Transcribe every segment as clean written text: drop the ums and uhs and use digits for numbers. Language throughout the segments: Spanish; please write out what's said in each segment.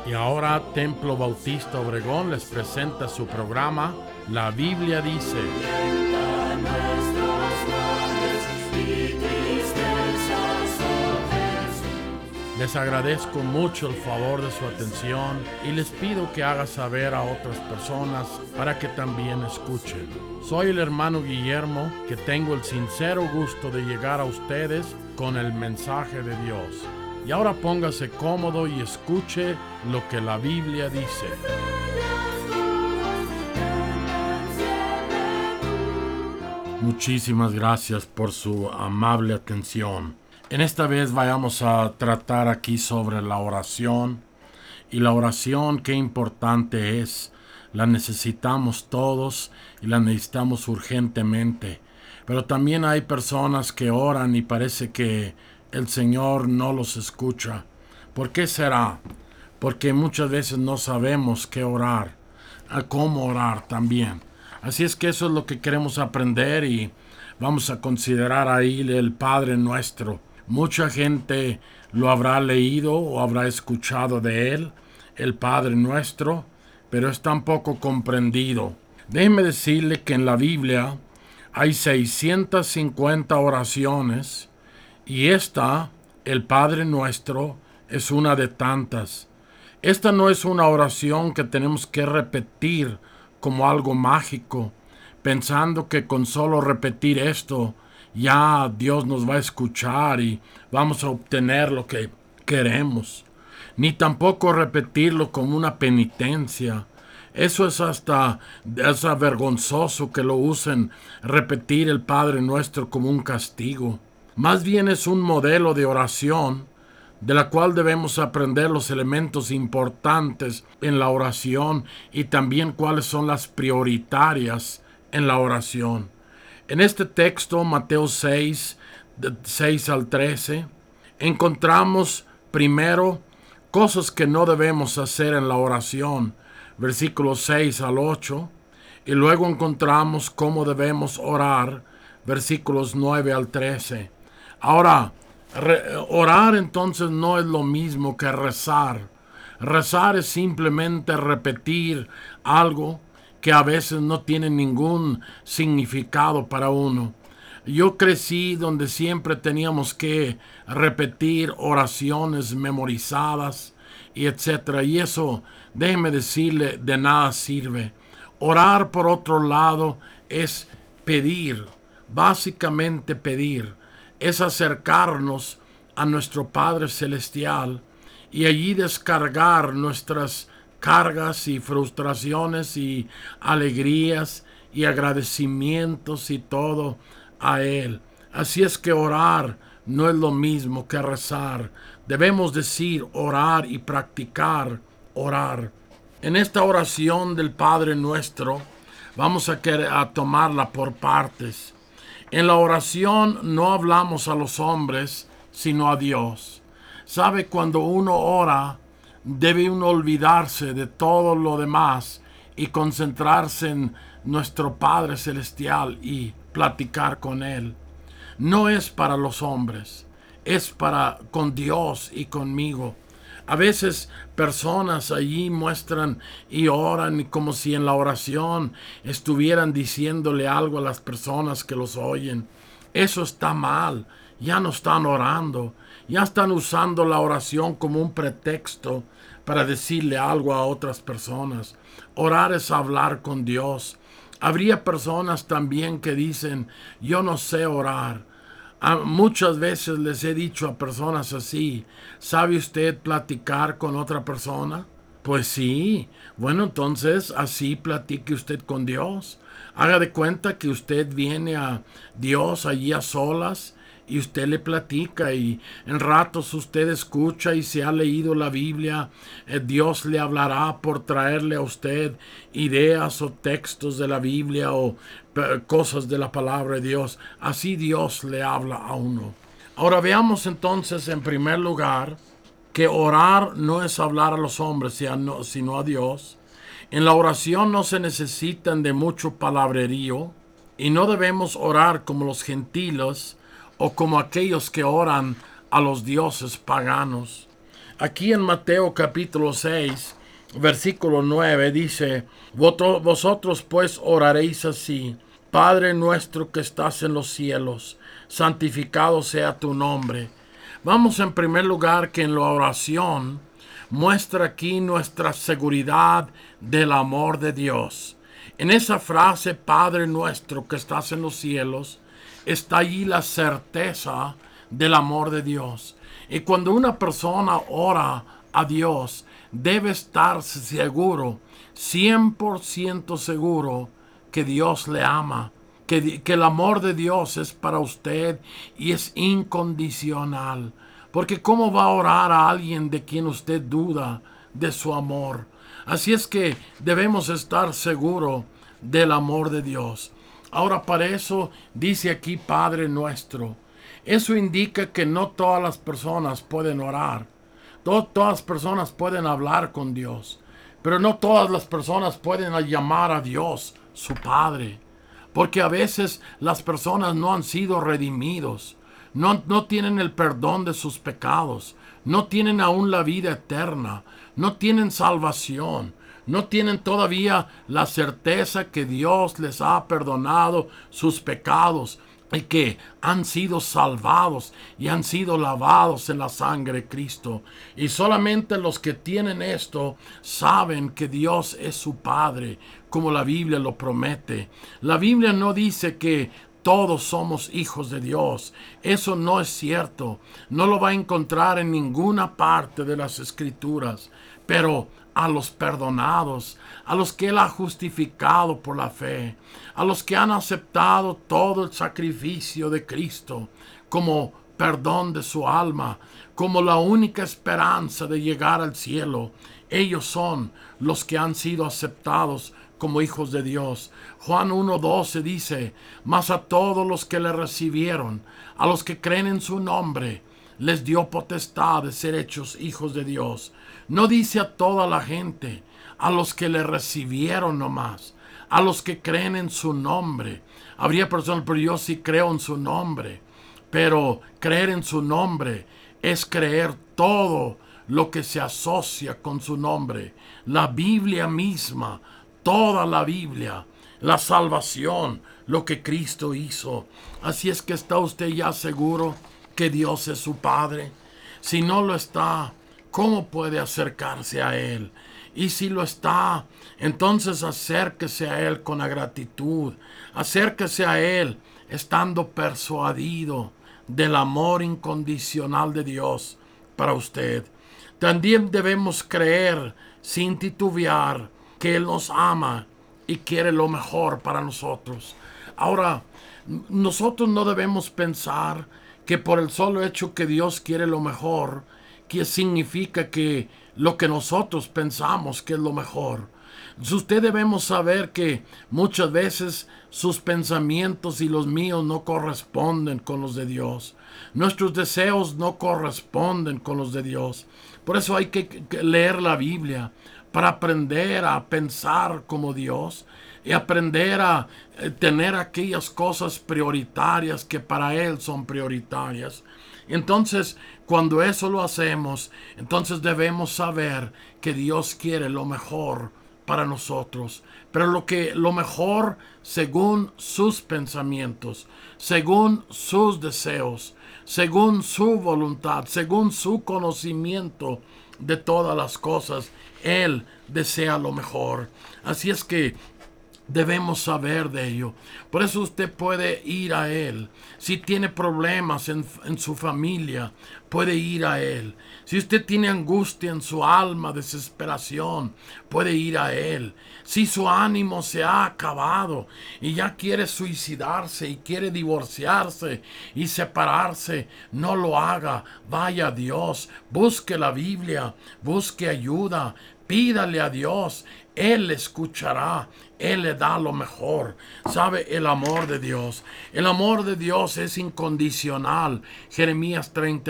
Y ahora Templo Bautista Obregón les presenta su programa La Biblia dice. Les agradezco mucho el favor de su atención y les pido que haga saber a otras personas para que también escuchen. Soy el hermano Guillermo, que tengo el sincero gusto de llegar a ustedes con el mensaje de Dios. Y ahora póngase cómodo y escuche lo que la Biblia dice. Muchísimas gracias por su amable atención. En esta vez vamos a tratar aquí sobre la oración. Y la oración, qué importante es. La necesitamos todos y la necesitamos urgentemente. Pero también hay personas que oran y parece que el Señor no los escucha. ¿Por qué será? Porque muchas veces no sabemos qué orar, a cómo orar también. Así es que eso es lo que queremos aprender y vamos a considerar ahí el Padre Nuestro. Mucha gente lo habrá leído o habrá escuchado de él, el Padre Nuestro, pero es tan poco comprendido. Déjeme decirle que en la Biblia hay 650 oraciones y esta, el Padre Nuestro, es una de tantas. Esta no es una oración que tenemos que repetir como algo mágico, pensando que con solo repetir esto ya Dios nos va a escuchar y vamos a obtener lo que queremos. Ni tampoco repetirlo como una penitencia. Eso es es vergonzoso que lo usen, repetir el Padre Nuestro como un castigo. Más bien es un modelo de oración de la cual debemos aprender los elementos importantes en la oración y también cuáles son las prioritarias en la oración. En este texto, Mateo 6, de 6 al 13, encontramos primero cosas que no debemos hacer en la oración, versículos 6 al 8, y luego encontramos cómo debemos orar, versículos 9 al 13. Ahora, orar entonces no es lo mismo que rezar. Rezar es simplemente repetir algo que a veces no tiene ningún significado para uno. Yo crecí donde siempre teníamos que repetir oraciones memorizadas y etcétera. Y eso, déjeme decirle, de nada sirve. Orar, por otro lado, es pedir, básicamente pedir. Es acercarnos a nuestro Padre Celestial y allí descargar nuestras cargas y frustraciones y alegrías y agradecimientos y todo a Él. Así es que orar no es lo mismo que rezar. Debemos decir orar y practicar orar. En esta oración del Padre Nuestro vamos a tomarla por partes. En la oración no hablamos a los hombres, sino a Dios. ¿Sabe? Cuando uno ora, debe uno olvidarse de todo lo demás y concentrarse en nuestro Padre Celestial y platicar con Él. No es para los hombres, es para con Dios y conmigo. A veces personas allí muestran y oran como si en la oración estuvieran diciéndole algo a las personas que los oyen. Eso está mal, ya no están orando, ya están usando la oración como un pretexto para decirle algo a otras personas. Orar es hablar con Dios. Habría personas también que dicen, yo no sé orar. Muchas veces les he dicho a personas así, ¿sabe usted platicar con otra persona? Pues sí. Bueno, entonces así platique usted con Dios. Haga de cuenta que usted viene a Dios allí a solas y usted le platica y en ratos usted escucha y si ha leído la Biblia, Dios le hablará por traerle a usted ideas o textos de la Biblia o cosas de la palabra de Dios. Así Dios le habla a uno. Ahora veamos entonces en primer lugar que orar no es hablar a los hombres sino a Dios. En la oración no se necesitan de mucho palabrerío y no debemos orar como los gentiles o como aquellos que oran a los dioses paganos. Aquí en Mateo capítulo 6, versículo 9 dice: Vosotros pues oraréis así: Padre nuestro que estás en los cielos, santificado sea tu nombre. Vamos en primer lugar que en la oración muestra aquí nuestra seguridad del amor de Dios. En esa frase, Padre nuestro que estás en los cielos, está allí la certeza del amor de Dios. Y cuando una persona ora a Dios, debe estar seguro, 100% seguro, que Dios le ama, que el amor de Dios es para usted y es incondicional. Porque ¿cómo va a orar a alguien de quien usted duda de su amor? Así es que debemos estar seguros del amor de Dios. Ahora, para eso dice aquí Padre nuestro. Eso indica que no todas las personas pueden orar. Todas las personas pueden hablar con Dios. Pero no todas las personas pueden llamar a Dios su Padre. Porque a veces las personas no han sido redimidos. No tienen el perdón de sus pecados. No tienen aún la vida eterna. No tienen salvación. No tienen todavía la certeza que Dios les ha perdonado sus pecados y que han sido salvados y han sido lavados en la sangre de Cristo. Y solamente los que tienen esto saben que Dios es su Padre, como la Biblia lo promete. La Biblia no dice que todos somos hijos de Dios. Eso no es cierto. No lo va a encontrar en ninguna parte de las Escrituras. Pero a los perdonados, a los que Él ha justificado por la fe, a los que han aceptado todo el sacrificio de Cristo como perdón de su alma, como la única esperanza de llegar al cielo, ellos son los que han sido aceptados como hijos de Dios. Juan 1:12 dice: mas a todos los que le recibieron, a los que creen en su nombre, les dio potestad de ser hechos hijos de Dios. No dice a toda la gente, a los que le recibieron nomás, a los que creen en su nombre. Habría personas, pero yo sí creo en su nombre. Pero creer en su nombre es creer todo lo que se asocia con su nombre. La Biblia misma, toda la Biblia, la salvación, lo que Cristo hizo. Así es que está usted ya seguro que Dios es su Padre. Si no lo está, ¿cómo puede acercarse a Él? Y si lo está, entonces acérquese a Él con la gratitud. Acérquese a Él estando persuadido del amor incondicional de Dios para usted. También debemos creer sin titubear que Él nos ama y quiere lo mejor para nosotros. Ahora, nosotros no debemos pensar que por el solo hecho que Dios quiere lo mejor, que significa que lo que nosotros pensamos que es lo mejor. Usted debemos saber que muchas veces sus pensamientos y los míos no corresponden con los de Dios. Nuestros deseos no corresponden con los de Dios. Por eso hay que leer la Biblia para aprender a pensar como Dios y aprender a tener aquellas cosas prioritarias que para Él son prioritarias. Entonces, cuando eso lo hacemos, entonces debemos saber que Dios quiere lo mejor para nosotros, pero lo mejor según sus pensamientos, según sus deseos, según su voluntad, según su conocimiento de todas las cosas. Él desea lo mejor. Así es que debemos saber de ello. Por eso usted puede ir a Él. Si tiene problemas en su familia, puede ir a Él. Si usted tiene angustia en su alma, desesperación, puede ir a Él. Si su ánimo se ha acabado y ya quiere suicidarse y quiere divorciarse y separarse, no lo haga. Vaya a Dios, busque la Biblia, busque ayuda, pídale a Dios. Él le escuchará, Él le da lo mejor. ¿Sabe? El amor de Dios. El amor de Dios es incondicional. Jeremías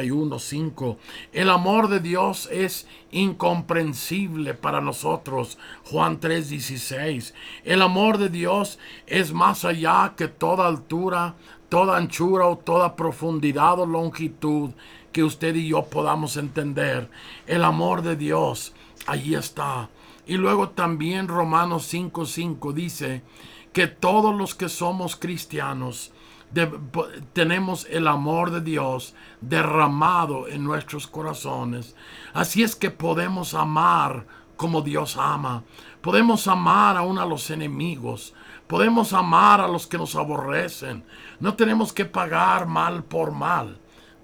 31:5. El amor de Dios es incomprensible para nosotros. Juan 3:16. El amor de Dios es más allá que toda altura, toda anchura o toda profundidad o longitud que usted y yo podamos entender. El amor de Dios, allí está. Y luego también Romanos 5:5 dice que todos los que somos cristianos tenemos el amor de Dios derramado en nuestros corazones. Así es que podemos amar como Dios ama. Podemos amar aún a los enemigos. Podemos amar a los que nos aborrecen. No tenemos que pagar mal por mal.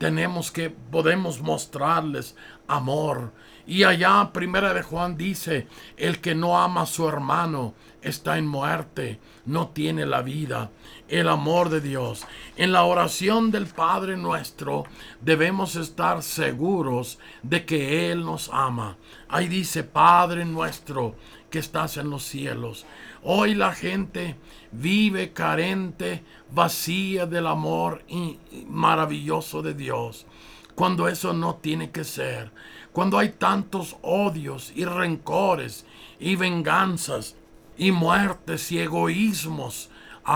Podemos mostrarles amor. Y allá, Primera de Juan dice, el que no ama a su hermano está en muerte, no tiene la vida. El amor de Dios. En la oración del Padre nuestro debemos estar seguros de que Él nos ama. Ahí dice, Padre nuestro que estás en los cielos. Hoy la gente vive carente, vacía del amor maravilloso de Dios, cuando eso no tiene que ser. Cuando hay tantos odios y rencores y venganzas y muertes y egoísmos.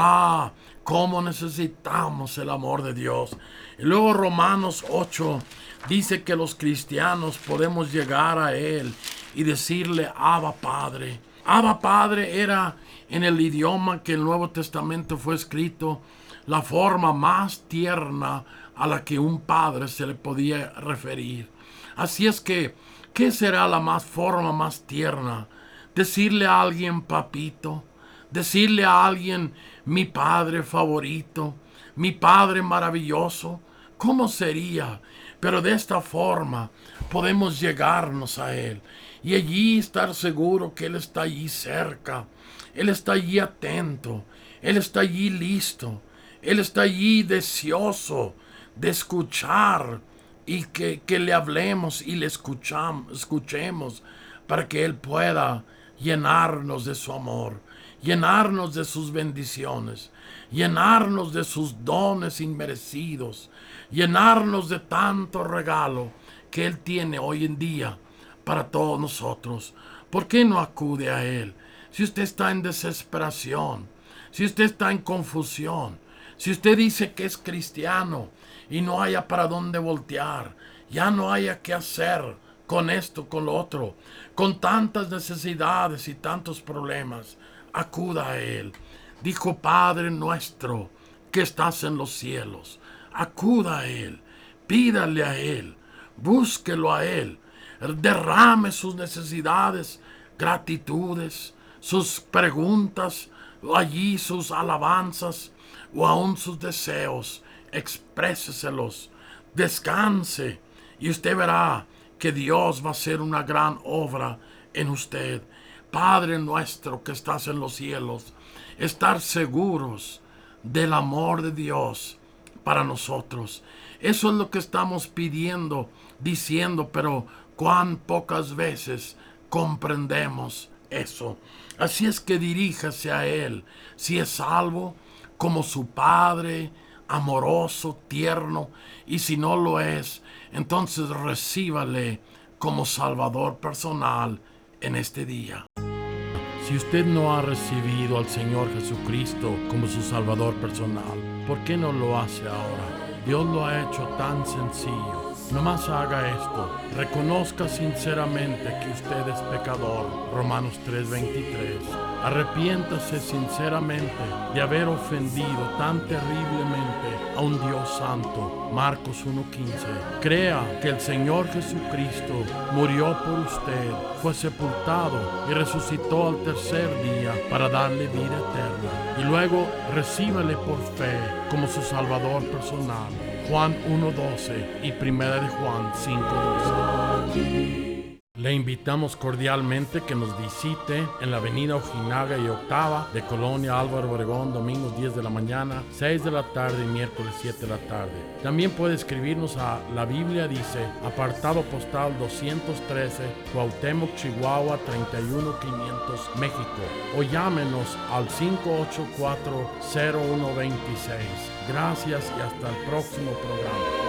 Cómo necesitamos el amor de Dios. Y luego Romanos 8 dice que los cristianos podemos llegar a Él y decirle Abba Padre. Abba Padre era, en el idioma que el Nuevo Testamento fue escrito, la forma más tierna a la que un padre se le podía referir. Así es que, ¿qué será la forma más tierna? Decirle a alguien papito, decirle a alguien mi padre favorito, mi padre maravilloso. ¿Cómo sería? Pero de esta forma podemos llegarnos a Él y allí estar seguro que Él está allí cerca. Él está allí atento. Él está allí listo. Él está allí deseoso de escuchar y que le hablemos y le escuchemos para que Él pueda llenarnos de su amor, llenarnos de sus bendiciones, llenarnos de sus dones inmerecidos, llenarnos de tanto regalo que Él tiene hoy en día para todos nosotros. ¿Por qué no acude a Él? Si usted está en desesperación, si usted está en confusión, si usted dice que es cristiano y no haya para dónde voltear, ya no haya qué hacer con esto, con lo otro, con tantas necesidades y tantos problemas, acuda a Él. Dijo, Padre nuestro que estás en los cielos, acuda a Él, pídale a Él, búsquelo a Él, derrame sus necesidades, gratitudes, sus preguntas, allí sus alabanzas o aún sus deseos, expréseselos, descanse y usted verá que Dios va a hacer una gran obra en usted. Padre nuestro que estás en los cielos, estar seguros del amor de Dios para nosotros. Eso es lo que estamos pidiendo, diciendo, pero cuán pocas veces comprendemos eso. Así es que diríjase a Él, si es salvo, como su Padre, amoroso, tierno, y si no lo es, entonces recíbale como Salvador personal en este día. Si usted no ha recibido al Señor Jesucristo como su Salvador personal, ¿por qué no lo hace ahora? Dios lo ha hecho tan sencillo. Nomás haga esto. Reconozca sinceramente que usted es pecador. Romanos 3:23. Arrepiéntase sinceramente de haber ofendido tan terriblemente a un Dios santo. Marcos 1:15. Crea que el Señor Jesucristo murió por usted, fue sepultado y resucitó al tercer día para darle vida eterna. Y luego recíbale por fe como su Salvador personal. Juan 1:12 y Primera de Juan 5:12. Le invitamos cordialmente que nos visite en la avenida Ojinaga y Octava de Colonia Álvaro Obregón, domingos 10 de la mañana, 6 de la tarde y miércoles 7 de la tarde. También puede escribirnos a La Biblia Dice, apartado postal 213, Cuauhtémoc, Chihuahua 31500, México, o llámenos al 584-0126. Gracias y hasta el próximo programa.